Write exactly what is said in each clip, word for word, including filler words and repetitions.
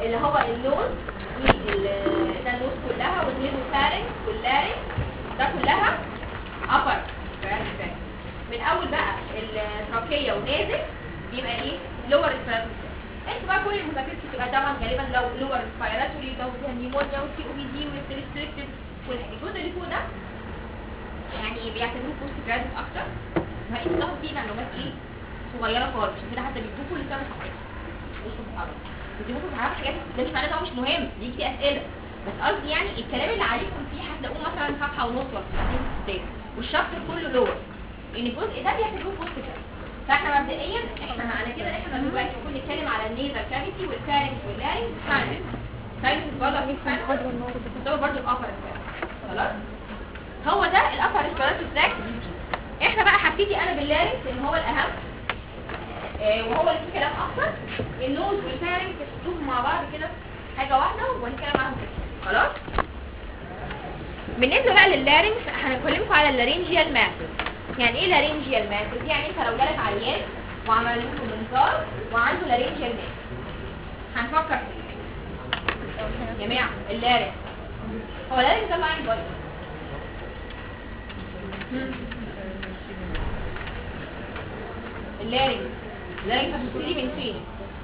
اللي هو النوز ده النوز كلها والنيزوفارنكس واللارنكس ده كلها upper respiratory tract. من اول بقى التراكيه ونازل بيبقى ايه lower respiratory tract. انت بقى كل المذاكرات بتبقى طبعا غالبا لو lower respiratory لو فيها نيمونيا وسي او بي دي وريستريكتد والجزء اللي فوق ده يعني بيعتبروه بوست جراديوت اكتر. فانت بتاخد فيه معلومات ايه صغيره خالص عشان كده حتى بيدوك كل سنه صفحات مش محاضره. انت ممكن تعرفوا حاجات ده مش معناه ان هو مش مهم بيجي فيه اسئله بس قصدي يعني الكلام اللي عليكم فيه هتلاقوه مثلا صفحه ونص ولا صفحتين ستات والشابتر كله لور ان الجزء ده بيعتبروه بوست جراديوت. فاحنا مبدئيا احنا معنى كده احنا دلوقتي كنا بنتكلم على النيزل كافيتي والفارنكس واللارنكس والساينس. ساينس برضه في ساينس ده برضه الابر خلاص. هو ده الابر ريسبيراتوري تراكت. احنا بقى هبتدي انا باللارنكس لان هو الاهم آه وهو اللي فيه كلام اكتر. النوز والفارنكس تشوفوا مع بعض كده حاجه واحده وهنتكلم عنهم كده خلاص. بالنسبه بقى لللارنكس هنكلمكم على اللارنجيال ماسز. يعني ايه لارنجيال ماسز؟ يعني انت لو جالك عيان وعمل لكم منظار وعنده لارنجيال ماسز هنفكر فيه يا جماعه. اللارنكس هو اللارنكس ده لاين بودي اللارنكس اللارنكس هتبتدي من فين؟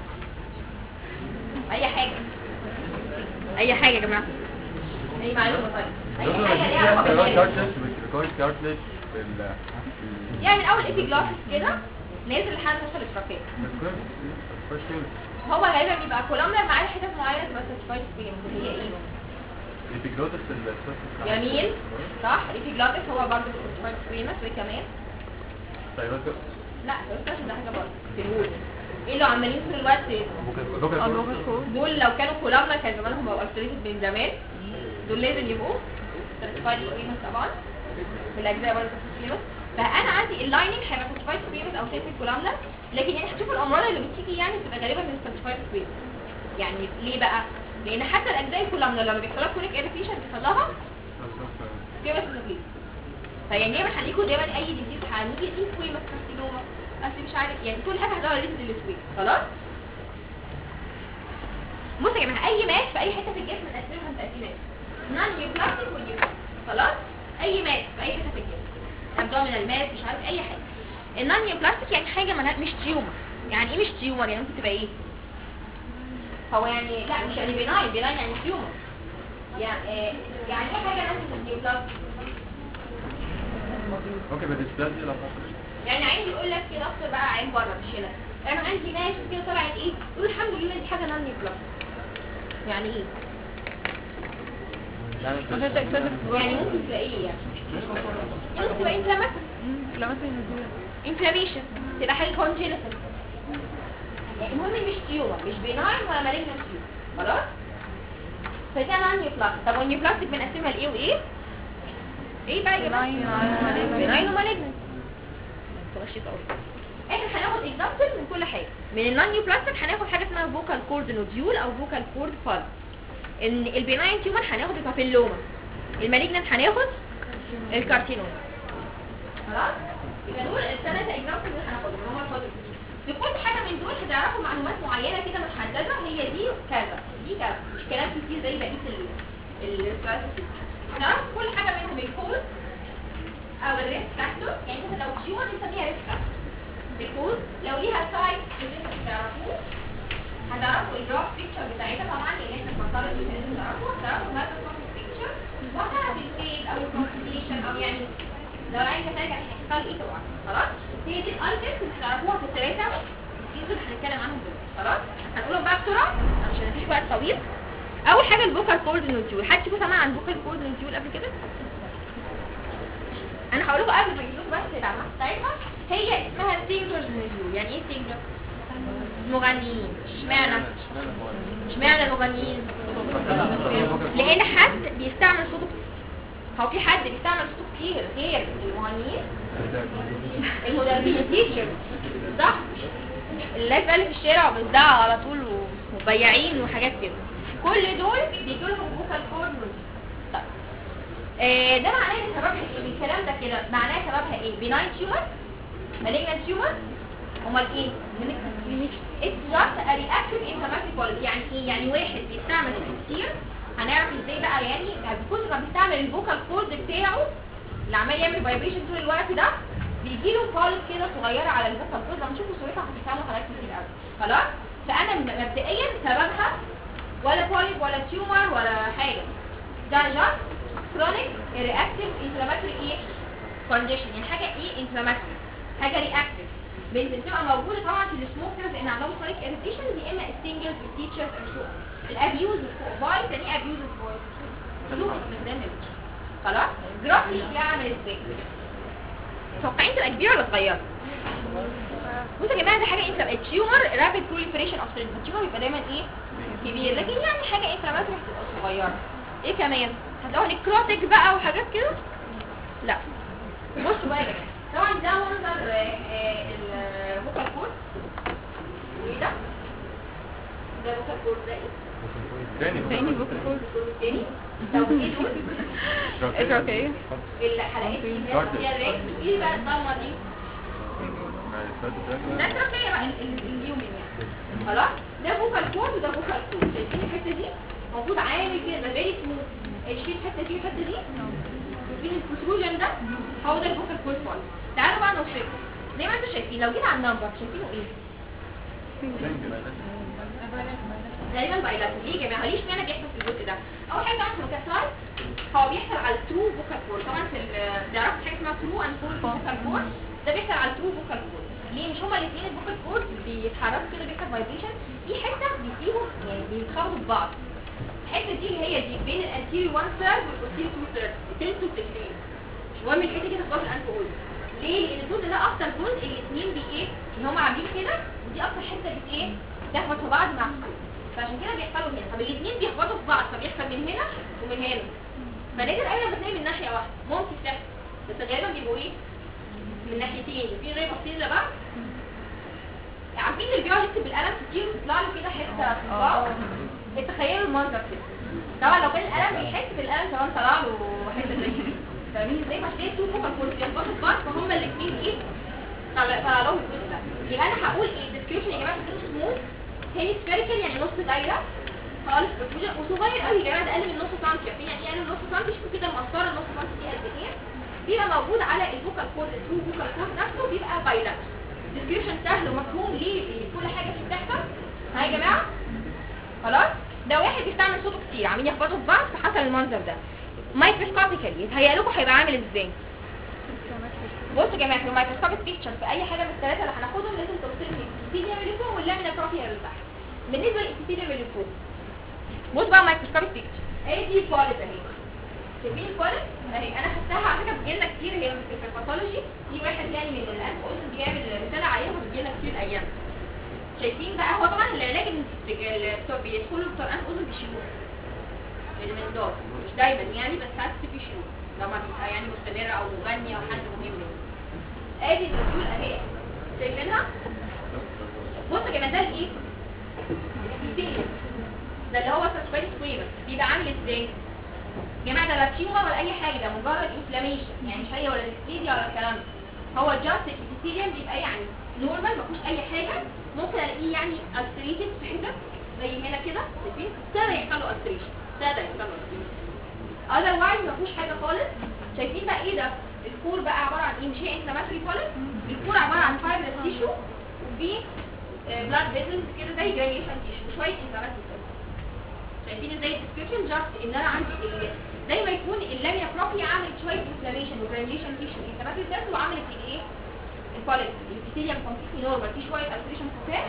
اي حاجه اي حاجه يا جماعه اي معلومه طيب اي حاجه ليها علاقه يعني من اول ايبيجلوتس كده نازل لحد وصل التراكيه. هو غالبا بيبقى كولومنر معاه حتت معينه تبقى سيرتيفايد سبيم اللي هي ايه؟ ايبيجلوتس جميل صح. ايبيجلوتس هو برضه سيرتيفايد سبيمس وكمان سايروتس لا سيرتيفايد ده حاجه برضه في الوول. ايه اللي عمالين طول الوقت دول لو كانوا كولومنر كان زمانهم بقوا التريتد من زمان. دول لازم يبقوا سيرتيفايد سبيمس طبعا في الاجزاء برضه سبيمس. فانا عندي اللايننج هيبقى سيرتيفايد سبيمس او سيرتيفايد كولومنر. لكن يعني هتشوفوا الامراض اللي بتيجي يعني بتبقى غالبا من السيرتيفايد سبيمس. يعني ليه بقى؟ لان حتى الاجزاء الكولومنر لما بيحصل لها كونيك اريتيشن بيحصل لها سكيمس ديزيز. فيعني دايما هنلاقوا دايما اي ديزيز هنيجي دي سكيمس كارسينوما اصل مش عارف يعني كل حاجه هتدور ريليتد للسكيم خلاص. بصوا يا جماعه اي ماس في اي حته في الجسم نقسمها لتقسيمات نون نيوبلاستيك ونيوبلاستيك خلاص. اي ماس في اي حته في الجسم ابدومينال ماس مش عارف اي حاجه. النون نيوبلاستيك يعني حاجه مش تيومر. يعني ايه مش تيومر؟ يعني ممكن تبقى ايه؟ هو يعني لا مش يعني بيناين بيناين يعني تيومر. يعني آه يعني ايه حاجه نون نيوبلاستيك؟ اوكي بس ده لا يعني عندي يقول لك كده اكتر بقى عين بره مش هنا. انا عندي ناس كده طلعت ايه يقول الحمد لله دي حاجه نون نيوبلاستيك. يعني ايه؟ يعني ممكن تبقى ايه يعني؟ ممكن تبقى انفلاماتوري انفلاميشن تبقى حاجه كونجينيتال. يعني المهم مش تيومر مش بيناين ولا مالجنت تيومر خلاص. فده نون نيوبلاستيك. طب والنيوبلاستيك بنقسمها لايه وايه؟ ايه بقى يا جماعه؟ بيناين ومالجنت. ماشي طيب احنا هناخد اكزامبل من كل حاجه. من النون نيوبلاستيك هناخد حاجه اسمها فوكال كورد نوديول او فوكال كورد فالس. ان البيناين تيومر هناخد البابيلوما. المالجنت هناخد الكارسينوما خلاص. يبقى دول الثلاثه اكزامبل اللي هناخدهم هم الفاضل. في كل حاجه من دول هتعرفوا معلومات معينه كده محدده هي دي كذا دي كذا مش كلام كتير زي بقيه الستراتيجي. هنعرف كل حاجه منهم الكوز او الريسك فاكتور. يعني مثلا لو تيومر بنسميها ريسك فاكتور. الكوز لو ليها سايت لازم تعرفوه. هتعرفوا الجراف بيكتشر بتاعتها طبعا لان احنا في مرحله دي لازم تعرفوها. هتعرفوا مايكروسكوبيك بيكتشر وهتعرف الفيل او الكونسيليشن او يعني لو عايزه ترجع هيحصل ايه طبعا خلاص. هي دي الايتمز اللي هتعرفوها في الثلاثه دول هنتكلم عنهم دلوقتي خلاص. هنقولهم بقى بسرعه عشان مفيش وقت طويل. اول حاجه الفوكال كورد نوديول. حد فيكم سمع عن فوكال كورد نوديول قبل كده؟ انا هقول لكم قبل ما اجيب لكم بس العلامات بتاعتها. هي اسمها سينجرز نوديول. يعني ايه سينجر؟ مغنيين. اشمعنى؟ اشمعنى المغنيين؟ لان حد بيستعمل صوته. هو في حد بيستعمل صوته كتير غير المغنيين؟ المدربين التيتشرز صح؟ الناس بقى اللي في الشارع بيزعقوا على طول ومبيعين وحاجات كده. كل دول بيجوا لهم فوكال كورد نوديول. طيب آه ده معناه ان سببها ايه؟ الكلام ده كده معناه سببها ايه؟ بيناين تيومر؟ مالجنت تيومر؟ امال ايه؟ It's just a reactive inflammatory polyp. يعني ايه؟ يعني واحد بيستعمل صوته كتير، هنعرف ازاي بقى يعني كل ما بيستعمل الفوكال كورد بتاعه اللي عمال يعمل فايبريشن طول الوقت ده بيجي له polyp كده صغيره على الفوكال كورد. لما تشوفوا صورتها هتفهموا حاجات كتير قوي. خلاص؟ فانا مبدئيا سببها ولا polyp ولا تيومر ولا حاجه، ده just chronic reactive inflammatory ايه condition. يعني حاجه ايه inflammatory، حاجه reactive بتبقى موجوده طبعا في السموكرز لان عندهم chronic irritation، يا اما السنجلز والتيتشرز او الابيوز فويس. يعني ايه ابيوز فويس؟ سلوك استخدام الوش. خلاص؟ جرافي شكلها عامل ازاي؟ متوقعين تبقى كبيره ولا صغيره؟ بصوا يا جماعه، دي حاجه انت التيومر رابيد بروليفريشن اوف سيلز، التيومر بيبقى دايما ايه؟ كبير، لكن يعني حاجه انفلاماتوري هتبقى صغيره. ايه كمان؟ هتلاقوا نكروتيك بقى وحاجات كده؟ لا. بصوا بقى يا جماعه، طبعا ده منظر الفوكال كورد. وايه ده؟ ده فوكال كورد ده ايه؟ تاني تاني فوكال كورد تاني؟ طب ايه دول؟ اتروكيه الحلقات دي فيها ريكس. ايه بقى الضلمه دي؟ ده التروكيه بقى اليومن يعني. خلاص؟ ده فوكال كورد وده فوكال كورد. شايفين الحته دي؟ المفروض عامل كده ده فيري سموث. شايفين الحته دي والحته دي؟ شايفين البروتروجن ده؟ هو ده الفوكال كورد خالص. تعالوا بقى نوصفه زي ما انتم شايفين. لو جينا على النمبر شايفينه ايه؟ غالبا بايلاترال. ليه يا جماعه؟ ليش معنى بيحصل في الجزء ده؟ اول حاجه اسمه كاساي، هو بيحصل على الترو فوكال كورد. طبعا في تعرفوا حاجه اسمها ترو اند فول فوكال كورد، ده بيحصل على الترو فوكال كورد. ليه؟ مش هما الاثنين الفوكال كورد بيتحركوا كده بيحصل فايبريشن، في حته بيسيبوا يعني بيتخبطوا في بعض. الحته دي اللي هي دي بين الانتيريور واحد ثيرد والبوستيريور تو ثيرد، تلت وتلتين. مش مهم الحته دي تخبط الانف اول. ليه؟ لان الجزء ده اكتر جزء الاثنين بي ايه؟ ان هم عاملين كده، ودي اكتر حته بت ايه؟ تخبط في بعض مع الصوت. فعشان كده بيحصلوا هنا. طب الاثنين بيخبطوا في بعض، فبيحصل من هنا ومن هنا. فنادر قوي لما بتلاقي من ناحيه واحده، ممكن تحصل بس غالبا بيبقوا ايه؟ من ناحيتين، في زي باصين لبعض. عارفين اللي بيقعد يكتب بالقلم كتير وتطلع له كده حته في بعض؟ تخيلوا المنظر كده. طبعا لو كان القلم بيحس بالقلم كمان طلع له حته زي دي. فاهمين ازاي؟ عشان ايه؟ تو فوكال كورد بيخبطوا في بعض، فهم الاثنين ايه؟ طلع طلع لهم الجزء ده. يبقى انا هقول ايه؟ ديسكريبشن يا جماعه سموث هي سفيريكال، يعني نص دايره خالص بروتروجن، وصغير قوي يا جماعه، ده اقل من نص سنتي. عارفين يعني ايه اقل من نص سنتي؟ شوفوا كده المسطره النص سنتي دي قد ايه؟ بيبقى موجود على الفوكال كورد. الترو فوكال كورد نفسه بيبقى بايلاترال. ديسكريبشن سهل ومفهوم ليه كل حاجه فيه بتحصل. ها يا جماعه؟ خلاص؟ ده واحد بيستعمل صوته كتير، عاملين يخبطوا في بعض فحصل المنظر ده. مايكروسكوبيكالي يتهيأ لكم هيبقى عامل ازاي؟ بصوا يا جماعه، في الميكروسكوبيك بيكتشر في اي حاجه من الثلاثه اللي هناخدهم لازم توصل لي الابيثيليوم اللي فوق واللامينا بروبيا اللي تحت. بالنسبه للابيثيليوم اللي فوق، بص بقى مايكروسكوبيك بيكتشر. ادي البوليب اهي. شايفين البوليب؟ اهي انا خدتها على فكره بتجيلنا كتير، هي في الباثولوجي في واحد يعني من الانف اوزن بيعمل رساله عليها فبتجيلنا كتير الايام. شايفين بقى هو طبعا العلاج اللي بيدخلوا بتوع الانف اوزن بيشيلوه المنظار، مش دايما يعني بس ساعات كتير بيشيلوه لما بيبقى يعني مستمره او مغني او حد مهم يعني. ادي الرسول اهي شايفينها؟ بصوا يا جماعه ده الايه؟ الابيثيليوم ده اللي هو سسبنس سكويمر بيبقى عامل ازاي؟ يا جماعه ده لا تيومر ولا اي حاجه، ده مجرد انفلاميشن، يعني مش هي ولا ديسبليزيا ولا الكلام ده. هو جاست الابيثيليوم بيبقى يعني نورمال ما فيهوش اي حاجه، ممكن الاقيه يعني التريتد في حتت زي هنا كده. شايفين؟ ابتدى يحصل له التريشن، ابتدى يحصل له التريشن. اذروايز ما فيهوش حاجه خالص. شايفين بقى ايه ده؟ الكور بقى عباره عن ايه؟ مش هي انفلاماتوري بوليب؟ الكور عباره عن فايبرس تيشو وفي بلاد فيزلز كده زي جرانيوليشن تيشو وشويه انفلاماتوري سيلز. شايفين ازاي الديسكريبشن؟ جاست ان انا عندي زي ما يكون اللامينا بروبيا عملت شويه انفلاميشن وجرانيوليشن تيشو انفلاماتوري سيلز وعملت الايه؟ البوليب. الابيثيليوم كومبليتلي نورمال، في شويه التريشن خفاف،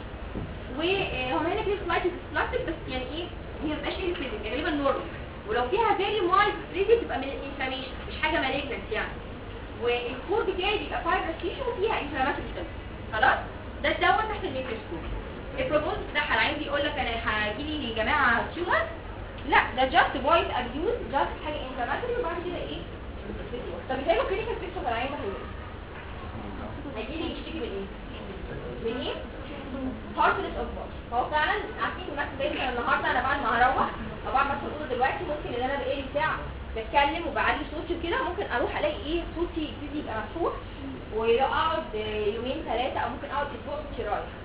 وهم هنا في سلايتس بلاستيك بس يعني ايه؟ هي ما بتبقاش ايريتيتد، غالبا نورمال. ولو فيها فيري مايلد ستريتد تبقى من الانفلاميشن، مش حاجه مالجنت يعني. والكور بتاعي بيبقى فايبرس تيشو وفيها انفلاماتوري سيلز. خلاص؟ ده الدواء تحت الميكروسكوب. البروجنوز بتاعها العين بيقول لك انا هيجي لي يا جماعه تيومر، لا ده جاست فويد ابيوز، جاست حاجه انفلاماتوري وبعد كده ايه؟ طب ازاي كلينيكال بيكتشر في العين ده هيجي لي يشتكي من ايه؟ من ايه؟ هارتنس اوف فويس. هو فعلا عارفين الناس زي مثلا النهارده انا بعد ما هروح او بعد ما ادخل الاوضه دلوقتي ممكن ان انا بقالي ساعه بتكلم وبعلي صوتي وكده، ممكن اروح الاقي ايه؟ صوتي يبتدي يبقى مفتوح واقعد يومين ثلاثه او ممكن اقعد اسبوع صوتي رايح.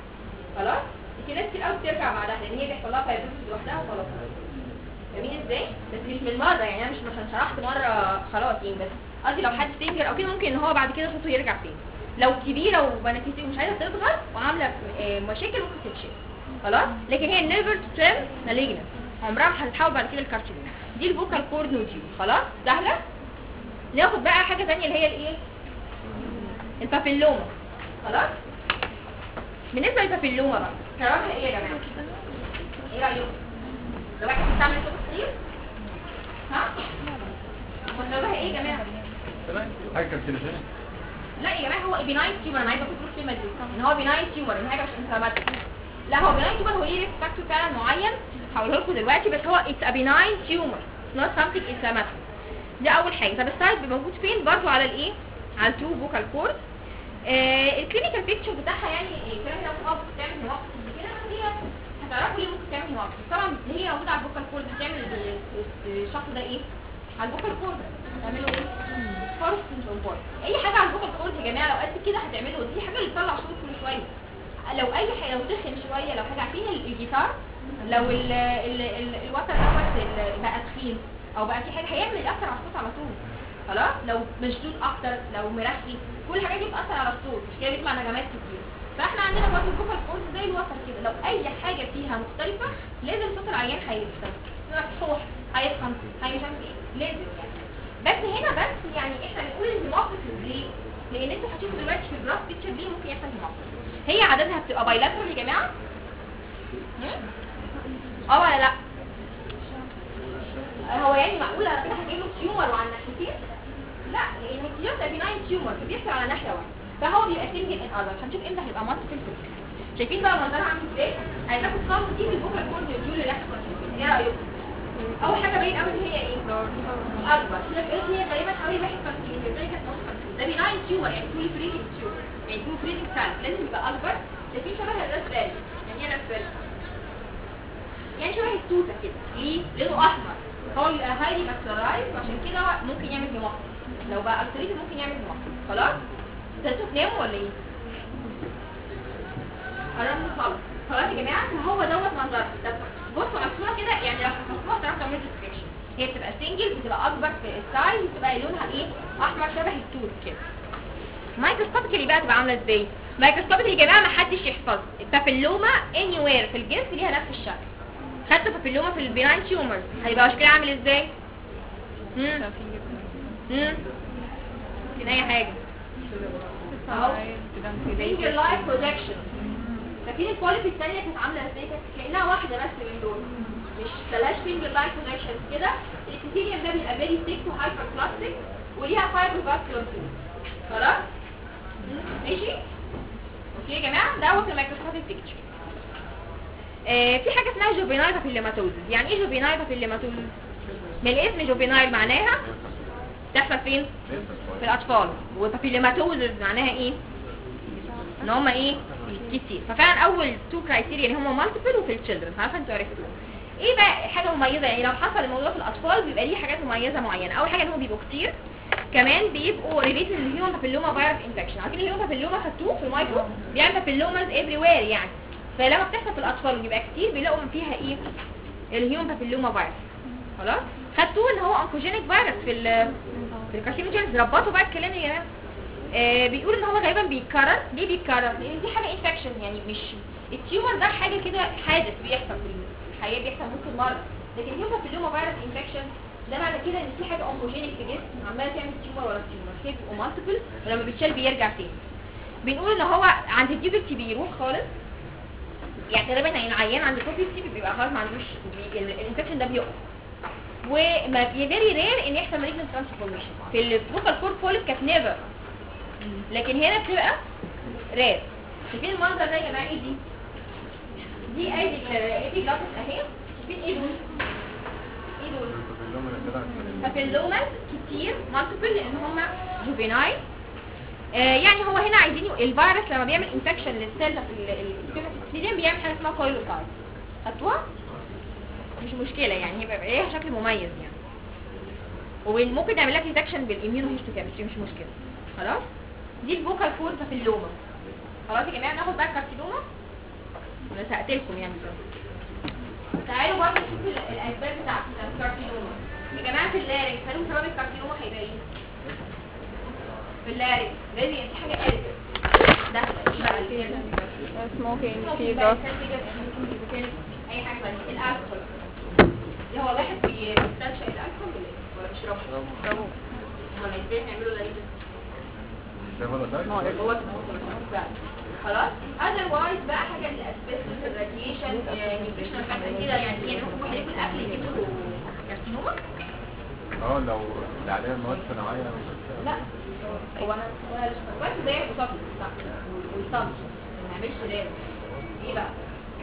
خلاص. في ناس كتير قوي بترجع بعدها لان هي بيحصل لها فايبروسيس لوحدها وخلاص. فاهمين ازاي؟ بس مش من مره، يعني انا مش مثلا شرحت مره خلاص يعني، بس قصدي لو حد فينجر او كده ممكن ان هو بعد كده صوته يرجع تاني. لو كبيره وبنفسيه ومش عايزه تظهر وعامله آه، مشاكل ممكن تتشال. خلاص. لكن هي نيفر تيرن مالجنت، عمرها ما هتتحول بعد كده لكارسينوما. دي الفوكال كورد نوديول. خلاص سهله. ناخد بقى حاجه ثانيه اللي هي الايه؟ البابيلوما. خلاص. بالنسبه للبابيلوما بقى سببها ايه يا جماعه؟ ايه رايكم؟ لو واحد بتعمل صوت كتير ها؟ سببها ايه يا جماعه؟ حاجه كارسينوجينيك. لا يا جماعه هو بيناين تيومر، انا عايزه اقول الكلمه دي ان هو بيناين تيومر، ان حاجه مش انفلاماتوري. لا هو بيناين تيومر هو ليه ريسك فاكتور فعلا معين هقوله لكم دلوقتي، بس هو اتس ا بيناين تيومر نوت سامثينج انفلاماتوري. ده اول حاجه. طب السايت موجود فين؟ برضو على الايه؟ على التو فوكال كورد. آه الكلينيكال بيكتشر بتاعها يعني ايه؟ كمان لو اه بتعمل مواقف كده هي هتعرفوا ليه ممكن تعمل مواقف. طبعا هي موجوده على الفوكال كورد بتعمل الشخص ده ايه؟ على الفوكال كورد تعملوا ايه؟ فورس كنترول. اي حاجه على الفوكال كورد يا جماعه لو قد كده هتعملوا دي حاجه اللي بتطلع صوت كل شويه. لو اي حاجه لو تخن شويه، لو حاجه فيها الجيتار، لو ال ال ال الوتر دوت بقى تخين او بقى في حاجه هيعمل ياثر على الصوت على طول. خلاص. لو مشدود اكتر، لو مرخي، كل الحاجات دي بتاثر على الصوت، مش كده بيطلع نغمات كتير. فاحنا عندنا برضه الفوكال كورد زي الوتر كده، لو اي حاجه فيها مختلفه لازم صوت العيان هيختلف، مفتوح، هيفهم، هي مش عارف ايه، لازم يعني. بس هنا بس يعني احنا بنقول الهيموبتيسيس ليه؟ لان انتوا هتشوفوا دلوقتي في الجراف بيكتشر ليه ممكن يحصل هيموبتيسيس. هي عددها بتبقى بايلاترال يا جماعه؟ اه ولا لا؟ هو يعني معقول انا كده هجيب له تيومر وعلى الناحيتين؟ لا، لان التيومر ده بيناين تيومر فبيحصل على ناحيه واحده، فهو بيبقى سنجل ان اذر. هنشوف امتى هيبقى مالتيبل فيكس. شايفين بقى منظرها عامل ازاي؟ عايزاكم تصوروا دي بالفوكال كورد نوديول اللي احنا كنا شايفينها. ايه رايكم؟ اول حاجه باين قوي ان هي ايه؟ اكبر. كده قلت هي تقريبا حوالي واحد سنتيمتر، زي كانت نص سنتيمتر. ده بيناين تيومر يعني فولي بريدنج تيومر، يعني فولي بريدنج سيل لازم يبقى اكبر. شايفين شبه الراسبيري؟ يعني ايه راسبيري؟ يعني شبه التوته كده. ليه؟ لونه احمر. هو بيبقى هايلي ماكسرايز وعشان كده ممكن يعمل هيموبتيسيس. لو بقى اكتريت ممكن يعمل هيموبتيسيس. خلاص؟ انتوا تناموا ولا ايه؟ قربنا خالص. خلاص يا جماعه فهو دوت منظرها. طب بصوا على الصوره كده، يعني لو حطيتوها تعرفوا تعملوا ديسكريبشن. هي بتبقى سنجل، بتبقى اكبر في السايز، بتبقى لونها ايه؟ احمر شبه التوت كده. مايكروسكوبيكالي بقى تبقى عامله ازاي؟ مايكروسكوبيكالي يا جماعه ما حدش يحفظ البابيلوما اني وير في الجسم ليها نفس الشكل. خدتوا بابيلوما في البيناين تيومرز هيبقى شكلها عامل ازاي؟ امم امم كده اي حاجه اهو فينجر لايك بروجكشن. فاكرين الكواليتي الثانيه كانت عامله ازاي؟ كانت كانها واحده بس من دول، مش بلاش فينجر لايك بروجكشن كده. الابيثيليوم ده بيبقى فيري ثيك وهايبر بلاستيك وليها فايبر فاسكولار تون. خلاص ماشي اوكي يا جماعه. ده هو في الميكروسكوبيك بيكتشر. آه في حاجه اسمها جوفينايل بابيلوماتوزيس. يعني ايه جوفينايل بابيلوماتوزيس؟ من الاسم جوفينايل معناها تحصل فين؟ في الاطفال. وبابيلوماتوزيس معناها ايه؟ ان هم ايه؟ كتير. ففعلا اول تو كرايتيريا اللي هم مالتيبل وفي التشيلدرن. عارفه انتوا عرفتوا ايه بقى حاجه مميزه؟ يعني لو حصل الموضوع في الاطفال بيبقى ليه حاجات مميزه معينه. اول حاجه ان هم بيبقوا كتير، كمان بيبقوا ريليتد للهيومن بابيلوما فيروس انفكشن. عارفين الهيومن بابيلوما خدتوه في المايكرو بيعمل بابيلوماز افري وير يعني. فلما بتحصل في الاطفال بيبقى كتير بيلاقوا فيها ايه؟ الهيومن بابيلوما فيروس. خلاص خدتوه ان هو انكوجينيك فيروس في ال في الكارسينوجينز. ربطوا بقى الكلام يا جماعه. آه بيقول ان هو غالبا بيتكرر. ليه بيتكرر؟ لان دي حاجه انفكشن، يعني مش التيومر ده حاجه كده حادث بيحصل في الحياه، بيحصل ممكن مره. لكن الهيومن بابيلوما فيروس انفكشن ده معنى كده ان في حاجه انكوجينيك في الجسم عماله تعمل تيومر ورا تيومر، كده بيبقوا مالتيبل ولما بيتشال بيرجع تاني. بنقول ان هو عند الديوبلتي بيروح خالص، يعني تقريبا العيان عند البوبلتي بيبقى خلاص ما عندوش الانفكشن ده بيقف. وما فيري رير ان يحصل مالجنت ترانسفورميشن. في الفوكال كورد بوليب كانت نيفر، لكن هنا بتبقى رير. شايفين المنظر ده يا جماعه؟ ايه دي؟ دي ايدي الايدي جلاسس اهي. شايفين ايه دول؟ ايه دول؟ بابيلوماز كتير مالتيبل لان هم جوفينايل. آه يعني هو هنا عايزين الفيروس لما بيعمل انفكشن للسيل في الابيثيليوم بيعمل حاجه اسمها كويلوسايت. خدتوها؟ مش مشكله يعني، هيبقى ليها شكل مميز يعني. وممكن نعمل لها ديتكشن بالاميونوهيستوكيمستري مش مشكله. خلاص دي الفوكال كورد بابيلوما. خلاص يا جماعه ناخد بقى الكارسينوما. انا سألت لكم يعني. تعالوا برضه نشوف ال- الاسباب بتاعت الكارسينوما يا جماعه. في اللارنج هل سبب الكارسينوما هيبقى ايه؟ في اللارنج لازم يبقى في حاجه قلت داخله ايه بقى اللي هي smoking في fever اي حاجه بقى الالكول اللي هو واحد بيستنشق الالكول ولا ايه؟ ولا بيشربه؟ trouble ولا ازاي هيعملوا ده؟ ده ولا ده؟ هو خلاص. otherwise بقى حاجه الاسبستوس الراديشن نيوتريشنال فاكتور كده يعني ايه نروح واحد ياكل اكل يجيب له كارسينوما. اه لو اللي عليها مواد صناعيه لا هو انا بس زي المصاب والصبر ما يعملش رام. ايه بقى؟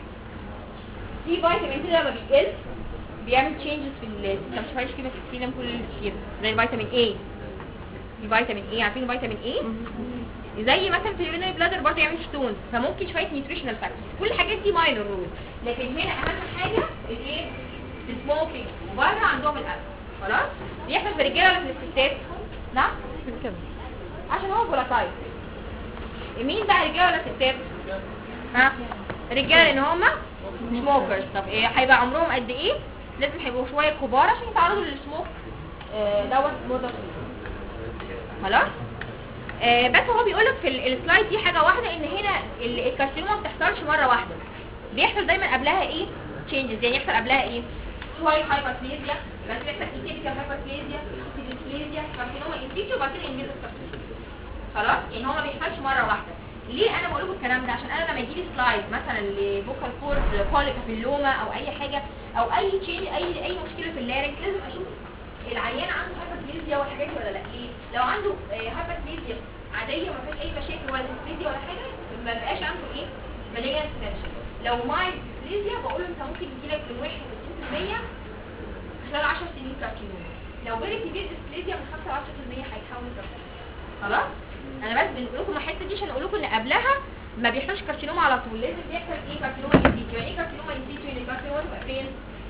في فيتامين سي لما بيقل بيعمل تشينجز في السيستم. مش فايش كده في السيلم كل كتير زي الفيتامين اي. في فيتامين اي عارفين فيتامين اي زي مثلا في اليورينري بلادر برضه يعمل ستونز فممكن شويه نيوتريشنال فاكتورز. كل الحاجات دي ماينور رول لكن هنا اهم حاجه الايه؟ السموكينج وبره عندهم الالكول. خلاص بيحصل في الرجاله ولا في الستات؟ نعم كده عشان هو فولاتايل. مين بقى رجاله ولا ستات؟ ها الرجاله ان هم سموكرز. طب ايه هيبقى عمرهم قد ايه؟ لازم هيبقوا شويه كبار عشان يتعرضوا للسموك آه دوت مده طويله. خلاص آه بس هو بيقولك في ال- السلايد دي حاجه واحده ان هنا ال- الكارسينوما ما بتحصلش مره واحده. بيحصل دايما قبلها ايه؟ تشينجز. يعني يحصل قبلها ايه؟ شويه هايبربليزيا بعد كده يحصل ايتيبيكال هايبربليزيا ايتيبيكاليزيا كارسينوما انسيتيو وبعد كده انفيزيف كارسينوما. خلاص يعني هو ما بيحصلش مره واحده. ليه انا بقول لكم الكلام ده؟ عشان انا لما يجي لي سلايد مثلا لفوكال كورد كوليك بيلوما او اي حاجه او اي تشينج اي اي مشكله في اللارنج لازم اشوف العيان عنده هايبربليزيا والحاجات دي ولا لا. ليه؟ لو عنده هايبربليزيا عاديه ما فيهاش اي مشاكل ولا ديسبليزيا ولا حاجه ما بقاش عنده ايه؟ ماليه اكستنشن. لو مايل ديسبليزيا بقول له انت ممكن يجيلك من واحد وعشرين بالمية خلال عشر سنين كارسينوما. لو فيري سيفير ديسبليزيا من خمسة ل عشرة بالمية هيتحول كارسينوما. خلاص؟ انا بس بنقول لكم الحته دي عشان اقول لكم ان قبلها ما بيحصلش كارسينوما على طول. لازم يحصل ايه؟ كارسينوما انسيتيو. يعني ايه كارسينوما انسيتيو؟ يعني الكارسينوما تبقى فين؟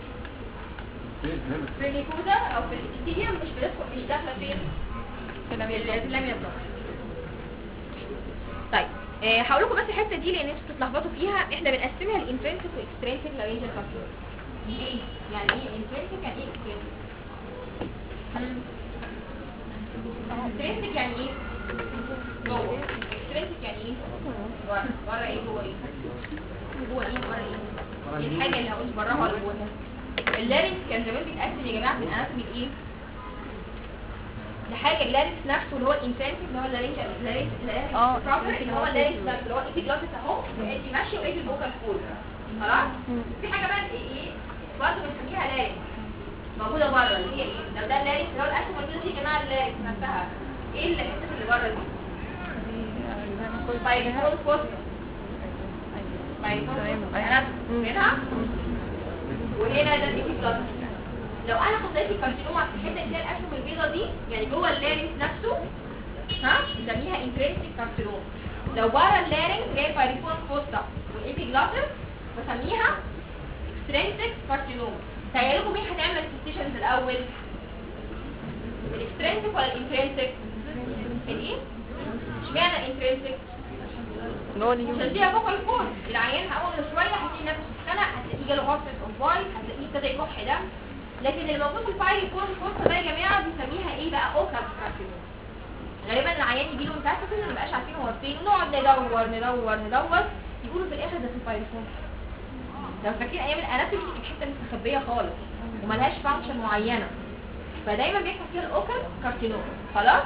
في النيكوزا او في الابيثيليوم مش بتدخل مش داخله فين؟ في اللاميا الضغط. طيب آه هقول لكم بس الحته دي لان انتوا بتتلخبطوا فيها. احنا بنقسمها لانترنسيك واكسترنسيك لارنجال كارسينوما. ايه؟ يعني ايه انترنسيك؟ يعني ايه اكسترنسيك؟ انترنسيك يعني ايه؟ جوه. اكسترنسيك يعني ايه؟ بره. بره ايه؟ جوه ايه؟ جوه ايه؟ بره ايه؟ ايه الحاجه اللي هقول براها ولا جواها؟ اللارنكس كان زمان بيتقسم يا جماعه من اناتومي ايه؟ لحاجه اللارنكس نفسه اللي هو الانترنسيك اللي هو اللارنكس اللارنكس اه بروبر اللي هو اللارنكس نفسه اللي هو الايبي جلوتس اهو ادي ماشيه وادي الفوكال كورد. خلاص؟ في حاجه بقى ايه ايه؟ برضه بنسميها لارنكس موجوده بره اللي هي ايه؟ لو ده اللارنكس اللي هو الاسم موجوده دي يا جماعه اللارنكس نفسها. ايه اللي الحته اللي بره دي؟ بايريفون فوسفور. بايريفون فوسفور انا منها وهنا ده الايبي جلوتس. لو انا حطيت الكارسينوما في الحته اللي هي الاسهم البيضاء دي يعني جوه اللارنكس نفسه ها بنسميها انترنسيك كارسينوما. لو بره اللارنكس اللي هي بايريفون فوسطا والايبيجلوتس بسميها اكسترنسيك كارسينوما. تخيلوا مين هتعمل مانيفستيشنز الاول؟ الاكسترنسيك ولا الانترنسيك؟ الايه؟ اشمعنى الانترنسيك؟ عشان فيها فوكال كورد. العيان اول شويه هتلاقي نفسه اتخنق هتلاقيه جاله هارتس اوف فايت هتلاقيه ابتدى يكح دم. لكن اللي موجود في البايريفون فوسطا ده يا جماعه بنسميها ايه بقى؟ اوكال كارسينوما. غالبا العيان يجي له ميتاستاسيس ما بقاش عارفين هو فين ونقعد ندور ندور ندور يقولوا في الاخر ده في البايريفون. لو فاكرين ايام الاناتومي دي كانت حته مستخبيه خالص وملهاش فانكشن معينه فدايما بيحصل فيها الاوكال كارسينوما. خلاص؟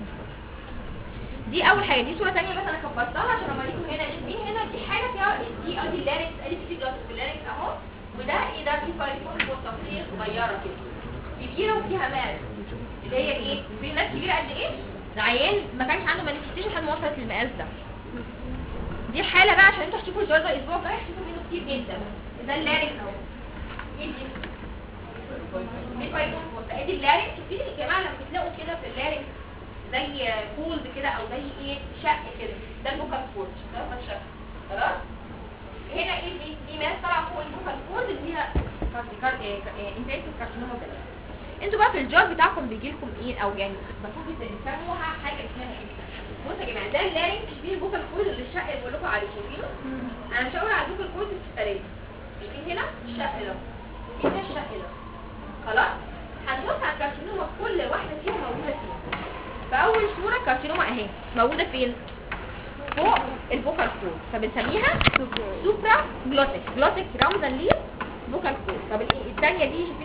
دي اول حاجه. دي صوره ثانيه بس انا كبرتها عشان لما اجيكم هنا مين هنا دي حاجه فيها دي ادي اللارنكس ادي في جلوتس في اللارنكس اهو وده ايه ده؟ في بايريفون فوسطا صغيره كده كبيره وفيها ماس اللي هي ايه؟ في ناس كبيره قد ايه؟ العيان ما كانش عنده مانيفستيشن لحد ما وصلت للمقاس ده. دي حاله بقى عشان انتوا هتشوفوا الجوازه الاسبوع الجاي هتشوفوا منه كتير جدا. ده اللارنكس اهو. ايه دي؟ دي بايريفون فوسطا ادي اللارنكس. وفي يا جماعه لما بتلاقوا كده في اللارنكس زي فولد كده او زي ايه؟ شق كده ده الفوكال كورد. ده الشق. خلاص؟ هنا ايه دي؟ دي ماس طالعه فوق الفوكال كورد اللي هي انترنسيك كارسينوما. انتوا بقى في الجار بتاعكم بيجي لكم ايه او يعني المفروض بتسموها حاجه اسمها ايه؟ بصوا يا جماعه ده اللارنج، شايفين الفوكال كورد اللي الشق اللي بقول لكم عليه شايفينه؟ انا مش هقول على الفوكال كورد في ثلاثه، شايفين هنا الشق ده، شايفين هنا الشق ده، خلاص؟ هنبص على الكارسينوما كل واحده فيهم موجوده فين. فاول صوره كارسينوما اهي موجوده فين؟ فوق الفوكال كورد، فبنسميها سوبرا جلوتيك، جلوتيك رمزا ليه فوكال كورد. طب الثانيه دي شايفين